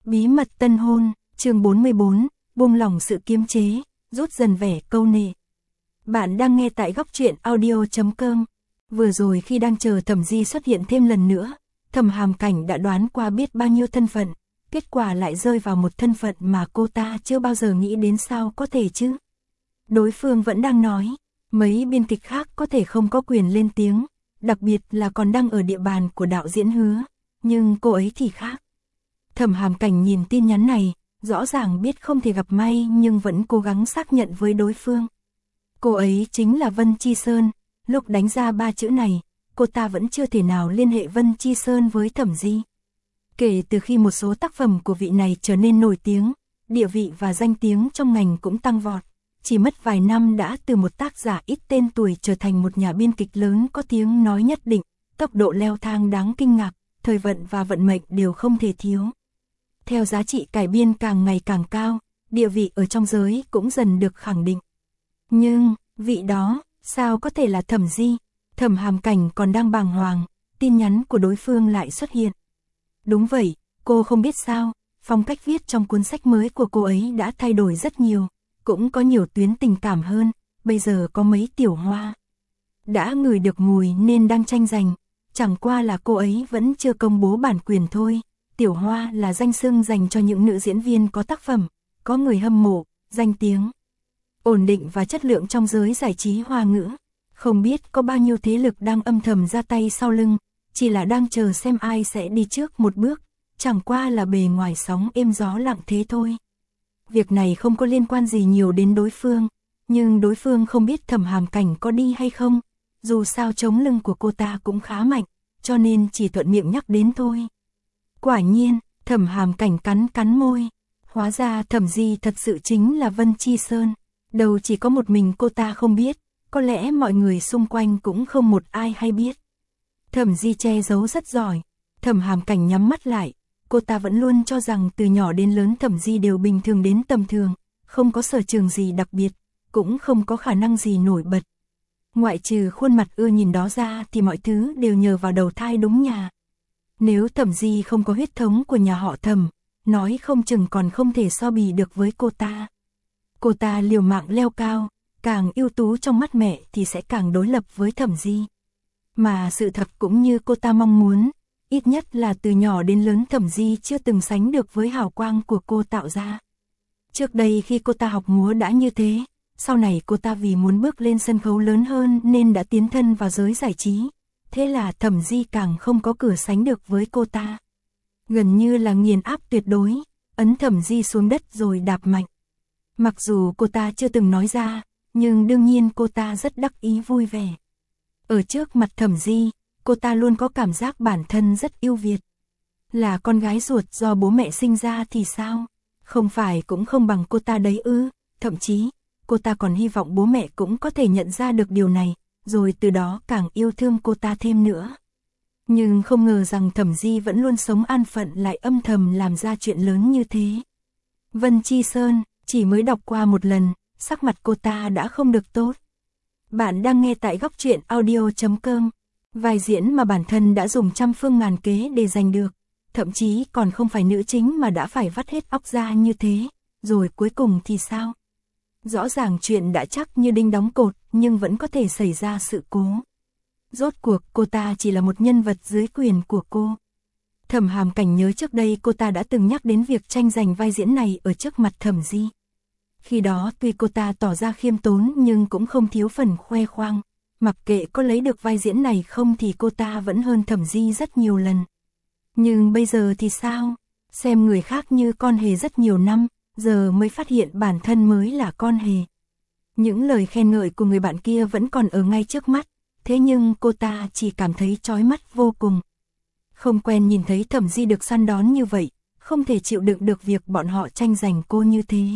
Bí mật tân hôn, chương 44, buông lỏng sự kiềm chế, rút dần vẻ câu nệ. Bạn đang nghe tại góc truyện audio.com. Vừa rồi khi đang chờ Thẩm Di xuất hiện thêm lần nữa, Thẩm Hàm Cảnh đã đoán qua biết bao nhiêu thân phận, kết quả lại rơi vào một thân phận mà cô ta chưa bao giờ nghĩ đến, sao có thể chứ. Đối phương vẫn đang nói, mấy biên kịch khác có thể không có quyền lên tiếng, đặc biệt là còn đang ở địa bàn của đạo diễn Hứa, nhưng cô ấy thì khác. Thẩm Hàm Cảnh nhìn tin nhắn này, rõ ràng biết không thể gặp may nhưng vẫn cố gắng xác nhận với đối phương. Cô ấy chính là Vân Chi Sơn, lúc đánh ra 3 chữ này, cô ta vẫn chưa thể nào liên hệ Vân Chi Sơn với Thẩm Di. Kể từ khi một số tác phẩm của vị này trở nên nổi tiếng, địa vị và danh tiếng trong ngành cũng tăng vọt, chỉ mất vài năm đã từ một tác giả ít tên tuổi trở thành một nhà biên kịch lớn có tiếng nói nhất định, tốc độ leo thang đáng kinh ngạc, thời vận và vận mệnh đều không thể thiếu. Theo giá trị cải biên càng ngày càng cao, địa vị ở trong giới cũng dần được khẳng định. Nhưng, vị đó, sao có thể là Thẩm Di? Thẩm Hàm Cảnh còn đang bàng hoàng, tin nhắn của đối phương lại xuất hiện. Đúng vậy, cô không biết sao, phong cách viết trong cuốn sách mới của cô ấy đã thay đổi rất nhiều, cũng có nhiều tuyến tình cảm hơn, bây giờ có mấy tiểu hoa. Đã ngửi được mùi nên đang tranh giành, chẳng qua là cô ấy vẫn chưa công bố bản quyền thôi. Tiểu hoa là danh xưng dành cho những nữ diễn viên có tác phẩm, có người hâm mộ, danh tiếng, ổn định và chất lượng trong giới giải trí Hoa ngữ. Không biết có bao nhiêu thế lực đang âm thầm ra tay sau lưng, chỉ là đang chờ xem ai sẽ đi trước một bước, chẳng qua là bề ngoài sóng êm gió lặng thế thôi. Việc này không có liên quan gì nhiều đến đối phương, nhưng đối phương không biết Thẩm Hàm Cảnh có đi hay không, dù sao chống lưng của cô ta cũng khá mạnh, cho nên chỉ thuận miệng nhắc đến thôi. Quả nhiên, Thẩm Hàm Cảnh cắn môi, hóa ra Thẩm Di thật sự chính là Vân Chi Sơn, đầu chỉ có một mình cô ta không biết, có lẽ mọi người xung quanh cũng không một ai hay biết. Thẩm Di che giấu rất giỏi, Thẩm Hàm Cảnh nhắm mắt lại, cô ta vẫn luôn cho rằng từ nhỏ đến lớn Thẩm Di đều bình thường đến tầm thường, không có sở trường gì đặc biệt, cũng không có khả năng gì nổi bật. Ngoại trừ khuôn mặt ưa nhìn đó ra thì mọi thứ đều nhờ vào đầu thai đúng nhà. Nếu Thẩm Di không có huyết thống của nhà họ Thẩm, nói không chừng còn không thể so bì được với cô ta. Cô ta liều mạng leo cao, càng ưu tú trong mắt mẹ thì sẽ càng đối lập với Thẩm Di. Mà sự thật cũng như cô ta mong muốn, ít nhất là từ nhỏ đến lớn Thẩm Di chưa từng sánh được với hào quang của cô tạo ra. Trước đây khi cô ta học múa đã như thế, sau này cô ta vì muốn bước lên sân khấu lớn hơn nên đã tiến thân vào giới giải trí. Thế là Thẩm Di càng không có cửa sánh được với cô ta. Gần như là nghiền áp tuyệt đối, ấn Thẩm Di xuống đất rồi đạp mạnh. Mặc dù cô ta chưa từng nói ra, nhưng đương nhiên cô ta rất đắc ý vui vẻ. Ở trước mặt Thẩm Di, cô ta luôn có cảm giác bản thân rất ưu việt. Là con gái ruột do bố mẹ sinh ra thì sao? Không phải cũng không bằng cô ta đấy ư? Thậm chí, cô ta còn hy vọng bố mẹ cũng có thể nhận ra được điều này, rồi từ đó càng yêu thương cô ta thêm nữa. Nhưng không ngờ rằng Thẩm Di vẫn luôn sống an phận lại âm thầm làm ra chuyện lớn như thế. Vân Chi Sơn, chỉ mới đọc qua một lần, sắc mặt cô ta đã không được tốt. Bạn đang nghe tại góc truyện audio.com. Vai diễn mà bản thân đã dùng trăm phương ngàn kế để giành được, thậm chí còn không phải nữ chính mà đã phải vắt hết óc ra như thế, rồi cuối cùng thì sao? Rõ ràng chuyện đã chắc như đinh đóng cột nhưng vẫn có thể xảy ra sự cố. Rốt cuộc cô ta chỉ là một nhân vật dưới quyền của cô. Thẩm Hàm Cảnh nhớ trước đây cô ta đã từng nhắc đến việc tranh giành vai diễn này ở trước mặt Thẩm Di. Khi đó tuy cô ta tỏ ra khiêm tốn nhưng cũng không thiếu phần khoe khoang. Mặc kệ có lấy được vai diễn này không thì cô ta vẫn hơn Thẩm Di rất nhiều lần. Nhưng bây giờ thì sao? Xem người khác như con hề rất nhiều năm, giờ mới phát hiện bản thân mới là con hề. Những lời khen ngợi của người bạn kia vẫn còn ở ngay trước mắt, thế nhưng cô ta chỉ cảm thấy chói mắt vô cùng. Không quen nhìn thấy Thẩm Di được săn đón như vậy, không thể chịu đựng được việc bọn họ tranh giành cô như thế.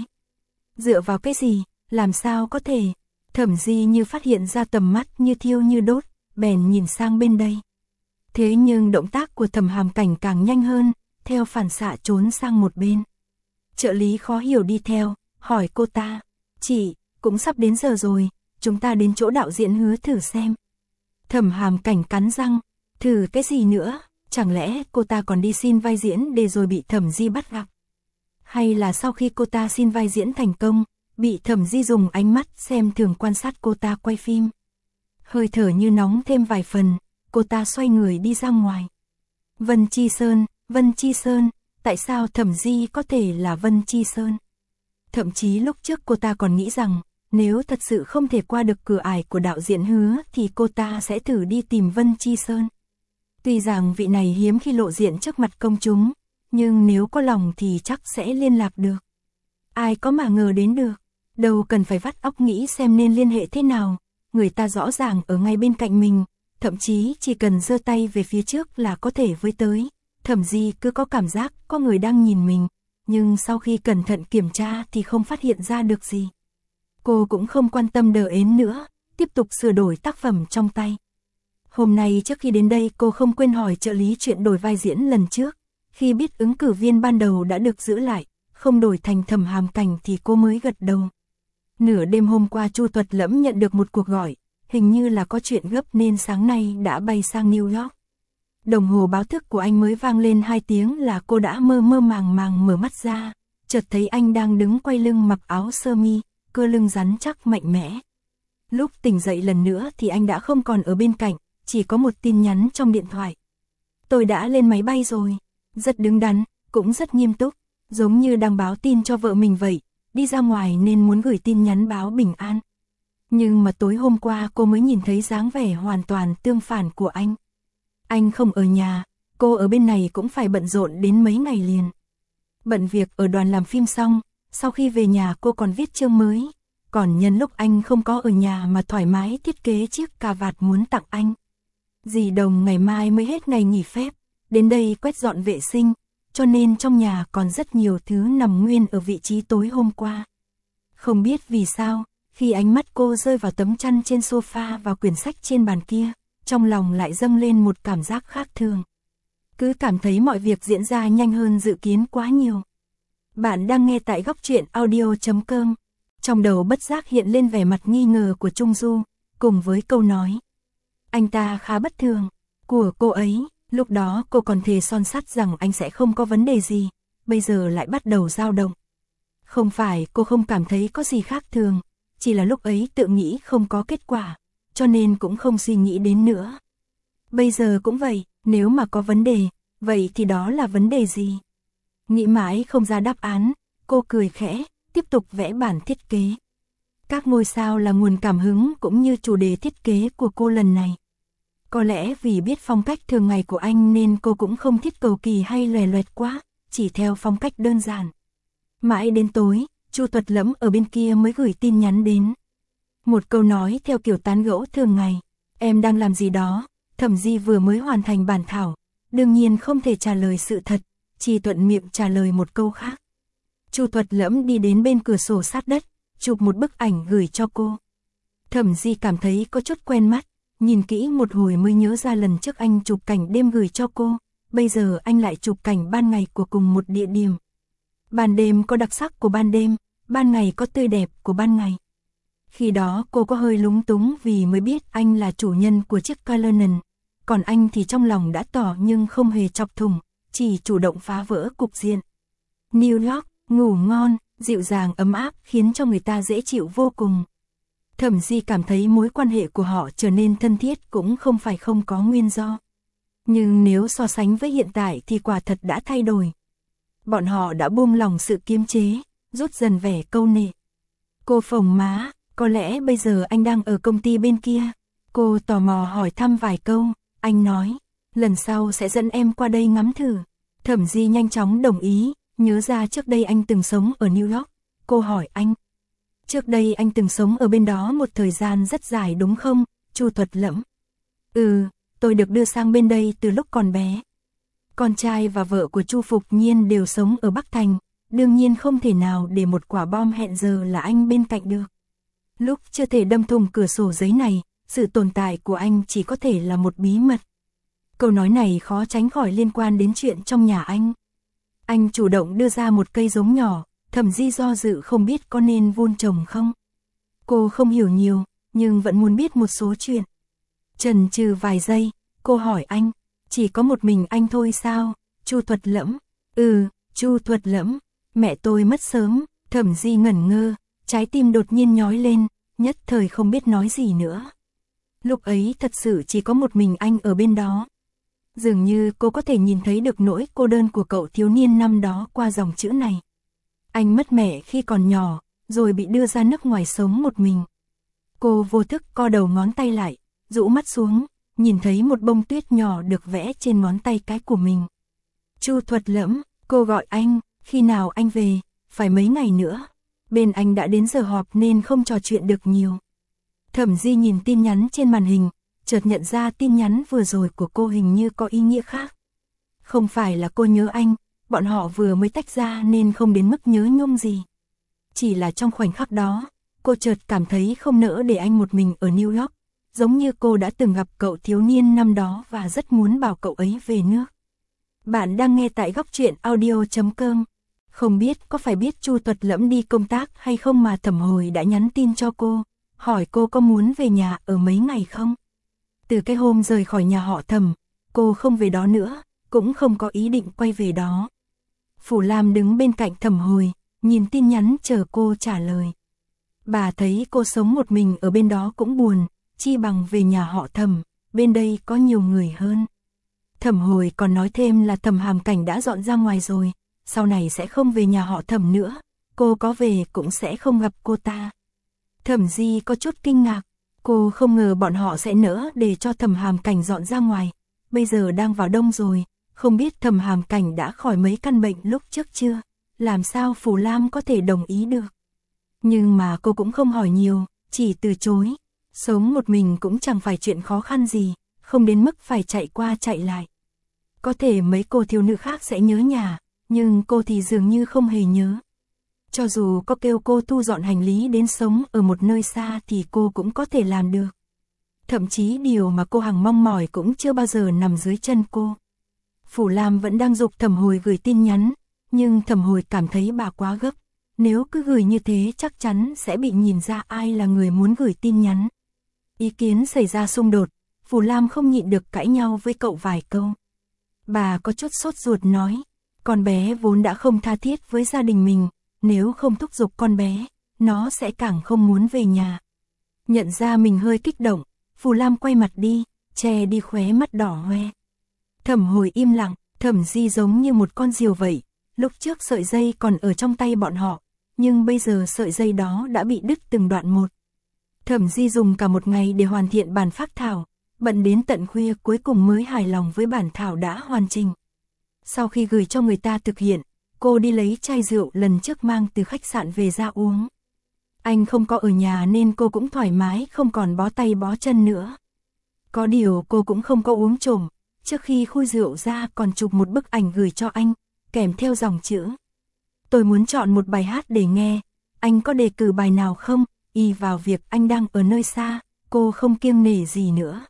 Dựa vào cái gì, làm sao có thể? Thẩm Di như phát hiện ra tầm mắt như thiêu như đốt, bèn nhìn sang bên đây. Thế nhưng động tác của Thẩm Hàm Cảnh càng nhanh hơn, theo phản xạ trốn sang một bên. Trợ lý khó hiểu đi theo, hỏi cô ta, chị, cũng sắp đến giờ rồi, chúng ta đến chỗ đạo diễn Hứa thử xem. Thẩm Hàm Cảnh cắn răng, thử cái gì nữa, chẳng lẽ cô ta còn đi xin vai diễn để rồi bị Thẩm Di bắt gặp. Hay là sau khi cô ta xin vai diễn thành công, bị Thẩm Di dùng ánh mắt xem thường quan sát cô ta quay phim. Hơi thở như nóng thêm vài phần, cô ta xoay người đi ra ngoài. Vân Chi Sơn, tại sao Thẩm Di có thể là Vân Chi Sơn? Thậm chí lúc trước cô ta còn nghĩ rằng, nếu thật sự không thể qua được cửa ải của đạo diễn Hứa thì cô ta sẽ thử đi tìm Vân Chi Sơn. Tuy rằng vị này hiếm khi lộ diện trước mặt công chúng, nhưng nếu có lòng thì chắc sẽ liên lạc được. Ai có mà ngờ đến được, đâu cần phải vắt óc nghĩ xem nên liên hệ thế nào, người ta rõ ràng ở ngay bên cạnh mình, thậm chí chỉ cần giơ tay về phía trước là có thể với tới. Thẩm Di cứ có cảm giác có người đang nhìn mình, nhưng sau khi cẩn thận kiểm tra thì không phát hiện ra được gì. Cô cũng không quan tâm đờ ến nữa, tiếp tục sửa đổi tác phẩm trong tay. Hôm nay trước khi đến đây cô không quên hỏi trợ lý chuyện đổi vai diễn lần trước. Khi biết ứng cử viên ban đầu đã được giữ lại, không đổi thành Thẩm Hàm Cảnh thì cô mới gật đầu. Nửa đêm hôm qua Chu Tuật Lẫm nhận được một cuộc gọi, hình như là có chuyện gấp nên sáng nay đã bay sang New York. Đồng hồ báo thức của anh mới vang lên 2 tiếng là cô đã mơ mơ màng màng mở mắt ra, chợt thấy anh đang đứng quay lưng mặc áo sơ mi, cơ lưng rắn chắc mạnh mẽ. Lúc tỉnh dậy lần nữa thì anh đã không còn ở bên cạnh, chỉ có một tin nhắn trong điện thoại. Tôi đã lên máy bay rồi, rất đứng đắn, cũng rất nghiêm túc, giống như đang báo tin cho vợ mình vậy, đi ra ngoài nên muốn gửi tin nhắn báo bình an. Nhưng mà tối hôm qua cô mới nhìn thấy dáng vẻ hoàn toàn tương phản của anh. Anh không ở nhà, cô ở bên này cũng phải bận rộn đến mấy ngày liền. Bận việc ở đoàn làm phim xong, sau khi về nhà cô còn viết chương mới, còn nhân lúc anh không có ở nhà mà thoải mái thiết kế chiếc cà vạt muốn tặng anh. Dì Đồng ngày mai mới hết ngày nghỉ phép, đến đây quét dọn vệ sinh, cho nên trong nhà còn rất nhiều thứ nằm nguyên ở vị trí tối hôm qua. Không biết vì sao, khi ánh mắt cô rơi vào tấm chăn trên sofa và quyển sách trên bàn kia, trong lòng lại dâng lên một cảm giác khác thường. Cứ cảm thấy mọi việc diễn ra nhanh hơn dự kiến quá nhiều. Bạn đang nghe tại Góc Truyện Audio.com. Trong đầu bất giác hiện lên vẻ mặt nghi ngờ của Trung Du, cùng với câu nói. Anh ta khá bất thường, của cô ấy, lúc đó cô còn thề son sắt rằng anh sẽ không có vấn đề gì, bây giờ lại bắt đầu dao động. Không phải cô không cảm thấy có gì khác thường, chỉ là lúc ấy tự nghĩ không có kết quả, cho nên cũng không suy nghĩ đến nữa. Bây giờ cũng vậy, nếu mà có vấn đề, vậy thì đó là vấn đề gì? Nghĩ mãi không ra đáp án, cô cười khẽ, tiếp tục vẽ bản thiết kế. Các ngôi sao là nguồn cảm hứng cũng như chủ đề thiết kế của cô lần này. Có lẽ vì biết phong cách thường ngày của anh nên cô cũng không thiết cầu kỳ hay lòe loẹt quá, chỉ theo phong cách đơn giản. Mãi đến tối, Chu Tuật Lẫm ở bên kia mới gửi tin nhắn đến. Một câu nói theo kiểu tán gẫu thường ngày. Em đang làm gì đó? Thẩm Di vừa mới hoàn thành bản thảo, đương nhiên không thể trả lời sự thật, chỉ thuận miệng trả lời một câu khác. Chu Tuật Lẫm đi đến bên cửa sổ sát đất, chụp một bức ảnh gửi cho cô. Thẩm Di cảm thấy có chút quen mắt, nhìn kỹ một hồi mới nhớ ra lần trước anh chụp cảnh đêm gửi cho cô, bây giờ anh lại chụp cảnh ban ngày của cùng một địa điểm. Ban đêm có đặc sắc của ban đêm, ban ngày có tươi đẹp của ban ngày. Khi đó cô có hơi lúng túng vì mới biết anh là chủ nhân của chiếc Cullinan, còn anh thì trong lòng đã tỏ nhưng không hề chọc thủng, chỉ chủ động phá vỡ cục diện. New York, ngủ ngon, dịu dàng ấm áp khiến cho người ta dễ chịu vô cùng. Thẩm Di cảm thấy mối quan hệ của họ trở nên thân thiết cũng không phải không có nguyên do. Nhưng nếu so sánh với hiện tại thì quả thật đã thay đổi. Bọn họ đã buông lỏng sự kiềm chế, rút dần vẻ câu nệ. Cô phồng má, có lẽ bây giờ anh đang ở công ty bên kia. Cô tò mò hỏi thăm vài câu, anh nói, lần sau sẽ dẫn em qua đây ngắm thử. Thẩm Di nhanh chóng đồng ý, nhớ ra trước đây anh từng sống ở New York. Cô hỏi anh, trước đây anh từng sống ở bên đó một thời gian rất dài đúng không, Chu Tuật Lẫm? Ừ, tôi được đưa sang bên đây từ lúc còn bé. Con trai và vợ của Chu Phục Nhiên đều sống ở Bắc Thành, đương nhiên không thể nào để một quả bom hẹn giờ là anh bên cạnh được. Lúc chưa thể đâm thủng cửa sổ giấy này, sự tồn tại của anh chỉ có thể là một bí mật. Câu nói này khó tránh khỏi liên quan đến chuyện trong nhà anh. Anh chủ động đưa ra một cây giống nhỏ, Thẩm Di do dự không biết có nên vun trồng không. Cô không hiểu nhiều, nhưng vẫn muốn biết một số chuyện. Chần chừ vài giây, cô hỏi anh, chỉ có một mình anh thôi sao, Chu Tuật Lẫm? Ừ, Chu Tuật Lẫm. Mẹ tôi mất sớm. Thẩm Di ngẩn ngơ, trái tim đột nhiên nhói lên, nhất thời không biết nói gì nữa. Lúc ấy thật sự chỉ có một mình anh ở bên đó. Dường như cô có thể nhìn thấy được nỗi cô đơn của cậu thiếu niên năm đó qua dòng chữ này. Anh mất mẹ khi còn nhỏ, rồi bị đưa ra nước ngoài sống một mình. Cô vô thức co đầu ngón tay lại, rũ mắt xuống, nhìn thấy một bông tuyết nhỏ được vẽ trên ngón tay cái của mình. Chu Thuật Lẫm, cô gọi anh, khi nào anh về, phải mấy ngày nữa. Bên anh đã đến giờ họp nên không trò chuyện được nhiều. Thẩm Di nhìn tin nhắn trên màn hình, chợt nhận ra tin nhắn vừa rồi của cô hình như có ý nghĩa khác. Không phải là cô nhớ anh, bọn họ vừa mới tách ra nên không đến mức nhớ nhung gì. Chỉ là trong khoảnh khắc đó, cô chợt cảm thấy không nỡ để anh một mình ở New York, giống như cô đã từng gặp cậu thiếu niên năm đó và rất muốn bảo cậu ấy về nước. Bạn đang nghe tại Góc Truyện Audio.com. Không biết có phải biết Chu Thuật Lẫm đi công tác hay không mà Thẩm Hồi đã nhắn tin cho cô, hỏi cô có muốn về nhà ở mấy ngày không. Từ cái hôm rời khỏi nhà họ Thẩm, cô không về đó nữa, cũng không có ý định quay về đó. Phủ Lam đứng bên cạnh Thẩm Hồi, nhìn tin nhắn chờ cô trả lời. Bà thấy cô sống một mình ở bên đó cũng buồn, chi bằng về nhà họ Thẩm, bên đây có nhiều người hơn. Thẩm Hồi còn nói thêm là Thẩm Hàm Cảnh đã dọn ra ngoài rồi, sau này sẽ không về nhà họ Thẩm nữa, cô có về cũng sẽ không gặp cô ta. Thẩm Di có chút kinh ngạc, cô không ngờ bọn họ sẽ nỡ để cho Thẩm Hàm Cảnh dọn ra ngoài, bây giờ đang vào đông rồi, không biết Thẩm Hàm Cảnh đã khỏi mấy căn bệnh lúc trước chưa, làm sao Phủ Lam có thể đồng ý được. Nhưng mà cô cũng không hỏi nhiều, chỉ từ chối, sống một mình cũng chẳng phải chuyện khó khăn gì, không đến mức phải chạy qua chạy lại. Có thể mấy cô thiếu nữ khác sẽ nhớ nhà, nhưng cô thì dường như không hề nhớ. Cho dù có kêu cô thu dọn hành lý đến sống ở một nơi xa thì cô cũng có thể làm được. Thậm chí điều mà cô hằng mong mỏi cũng chưa bao giờ nằm dưới chân cô. Phủ Lam vẫn đang giục Thẩm Hồi gửi tin nhắn, nhưng Thẩm Hồi cảm thấy bà quá gấp. Nếu cứ gửi như thế chắc chắn sẽ bị nhìn ra ai là người muốn gửi tin nhắn. Ý kiến xảy ra xung đột, Phủ Lam không nhịn được cãi nhau với cậu vài câu. Bà có chút sốt ruột nói, con bé vốn đã không tha thiết với gia đình mình, nếu không thúc giục con bé, nó sẽ càng không muốn về nhà. Nhận ra mình hơi kích động, Phủ Lam quay mặt đi, che đi khóe mắt đỏ hoe. Thẩm Hồi im lặng, Thẩm Di giống như một con diều vậy, lúc trước sợi dây còn ở trong tay bọn họ, nhưng bây giờ sợi dây đó đã bị đứt từng đoạn một. Thẩm Di dùng cả một ngày để hoàn thiện bản phác thảo, bận đến tận khuya cuối cùng mới hài lòng với bản thảo đã hoàn chỉnh. Sau khi gửi cho người ta thực hiện, cô đi lấy chai rượu lần trước mang từ khách sạn về ra uống. Anh không có ở nhà nên cô cũng thoải mái không còn bó tay bó chân nữa. Có điều cô cũng không có uống trộm, trước khi khui rượu ra còn chụp một bức ảnh gửi cho anh, kèm theo dòng chữ. Tôi muốn chọn một bài hát để nghe, anh có đề cử bài nào không? Y vào việc anh đang ở nơi xa, cô không kiêng nể gì nữa.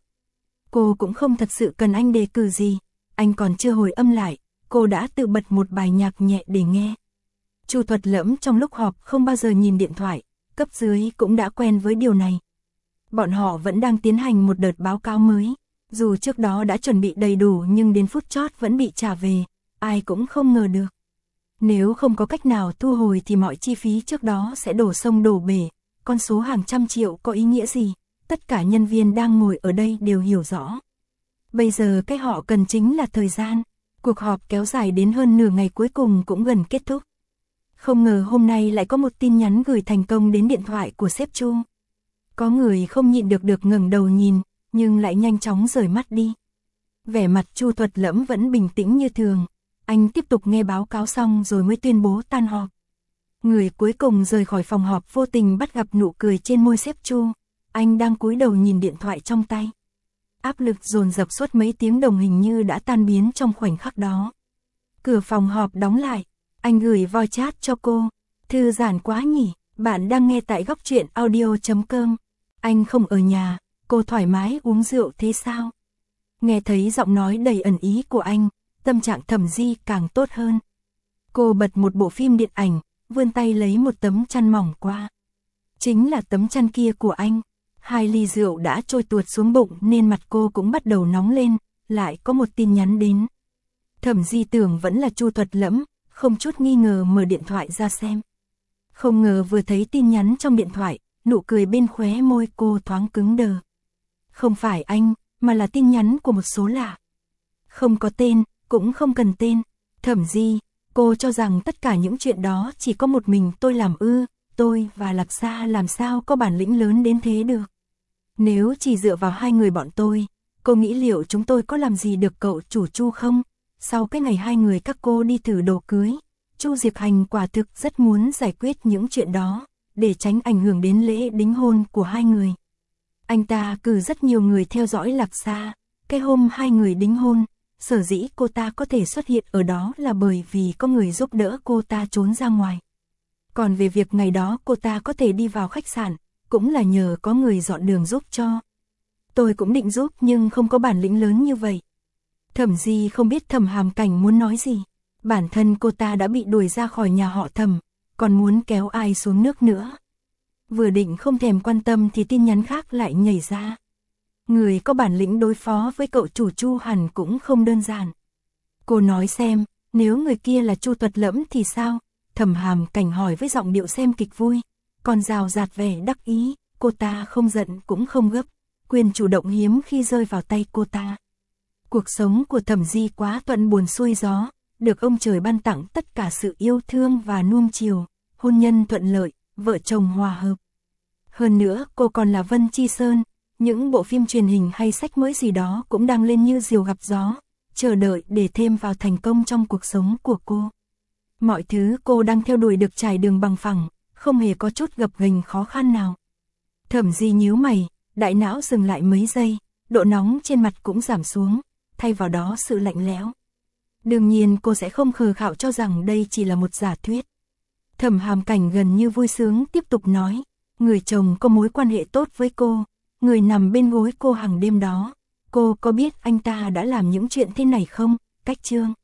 Cô cũng không thật sự cần anh đề cử gì, anh còn chưa hồi âm lại, cô đã tự bật một bài nhạc nhẹ để nghe. Chu Thuật Lẫm trong lúc họp không bao giờ nhìn điện thoại, cấp dưới cũng đã quen với điều này. Bọn họ vẫn đang tiến hành một đợt báo cáo mới, dù trước đó đã chuẩn bị đầy đủ nhưng đến phút chót vẫn bị trả về, ai cũng không ngờ được. Nếu không có cách nào thu hồi thì mọi chi phí trước đó sẽ đổ sông đổ bể, con số hàng trăm triệu có ý nghĩa gì, tất cả nhân viên đang ngồi ở đây đều hiểu rõ. Bây giờ cái họ cần chính là thời gian, cuộc họp kéo dài đến hơn nửa ngày cuối cùng cũng gần kết thúc. Không ngờ hôm nay lại có một tin nhắn gửi thành công đến điện thoại của sếp Chu. Có người không nhịn được ngẩng đầu nhìn, nhưng lại nhanh chóng rời mắt đi. Vẻ mặt Chu Thuật Lẫm vẫn bình tĩnh như thường, anh tiếp tục nghe báo cáo xong rồi mới tuyên bố tan họp. Người cuối cùng rời khỏi phòng họp vô tình bắt gặp nụ cười trên môi sếp Chu, anh đang cúi đầu nhìn điện thoại trong tay. Áp lực dồn dập suốt mấy tiếng đồng hình như đã tan biến trong khoảnh khắc đó. Cửa phòng họp đóng lại, anh gửi voice chat cho cô, thư giãn quá nhỉ, bạn đang nghe tại Góc Truyện Audio.com. Anh không ở nhà, cô thoải mái uống rượu thế sao? Nghe thấy giọng nói đầy ẩn ý của anh, tâm trạng Thẩm Di càng tốt hơn. Cô bật một bộ phim điện ảnh, vươn tay lấy một tấm chăn mỏng qua. Chính là tấm chăn kia của anh. 2 ly rượu đã trôi tuột xuống bụng nên mặt cô cũng bắt đầu nóng lên, lại có một tin nhắn đến. Thẩm Di tưởng vẫn là Chu Thuật Lẫm, không chút nghi ngờ mở điện thoại ra xem. Không ngờ vừa thấy tin nhắn trong điện thoại, nụ cười bên khóe môi cô thoáng cứng đờ. Không phải anh, mà là tin nhắn của một số lạ. Không có tên, cũng không cần tên. Thẩm Di, cô cho rằng tất cả những chuyện đó chỉ có một mình tôi làm ư? Tôi và Lạc Sa làm sao có bản lĩnh lớn đến thế được? Nếu chỉ dựa vào hai người bọn tôi, cô nghĩ liệu chúng tôi có làm gì được cậu chủ Chu không? Sau cái ngày hai người các cô đi thử đồ cưới, Chu Diệp Hành quả thực rất muốn giải quyết những chuyện đó, để tránh ảnh hưởng đến lễ đính hôn của hai người. Anh ta cử rất nhiều người theo dõi Lạc Sa, cái hôm hai người đính hôn, sở dĩ cô ta có thể xuất hiện ở đó là bởi vì có người giúp đỡ cô ta trốn ra ngoài. Còn về việc ngày đó cô ta có thể đi vào khách sạn, cũng là nhờ có người dọn đường giúp cho. Tôi cũng định giúp nhưng không có bản lĩnh lớn như vậy. Thẩm Di không biết Thẩm Hàm Cảnh muốn nói gì. Bản thân cô ta đã bị đuổi ra khỏi nhà họ Thẩm, còn muốn kéo ai xuống nước nữa. Vừa định không thèm quan tâm thì tin nhắn khác lại nhảy ra. Người có bản lĩnh đối phó với cậu chủ Chu hẳn cũng không đơn giản. Cô nói xem, nếu người kia là Chu Tuật Lẫm thì sao? Thẩm Hàm Cảnh hỏi với giọng điệu xem kịch vui, còn rào rạt vẻ đắc ý. Cô ta không giận cũng không gấp, quyền chủ động hiếm khi rơi vào tay cô ta. Cuộc sống của Thẩm Di quá thuận buồm xuôi gió, được ông trời ban tặng tất cả sự yêu thương và nuông chiều, hôn nhân thuận lợi, vợ chồng hòa hợp. Hơn nữa cô còn là Vân Chi Sơn, những bộ phim truyền hình hay sách mới gì đó cũng đang lên như diều gặp gió, chờ đợi để thêm vào thành công trong cuộc sống của cô. Mọi thứ cô đang theo đuổi được trải đường bằng phẳng, không hề có chút gập ghềnh khó khăn nào. Thẩm Di nhíu mày, đại não dừng lại mấy giây, độ nóng trên mặt cũng giảm xuống, thay vào đó sự lạnh lẽo. Đương nhiên cô sẽ không khờ khạo cho rằng đây chỉ là một giả thuyết. Thẩm Hàm Cảnh gần như vui sướng tiếp tục nói, người chồng có mối quan hệ tốt với cô, người nằm bên gối cô hàng đêm đó, cô có biết anh ta đã làm những chuyện thế này không? Cách Trương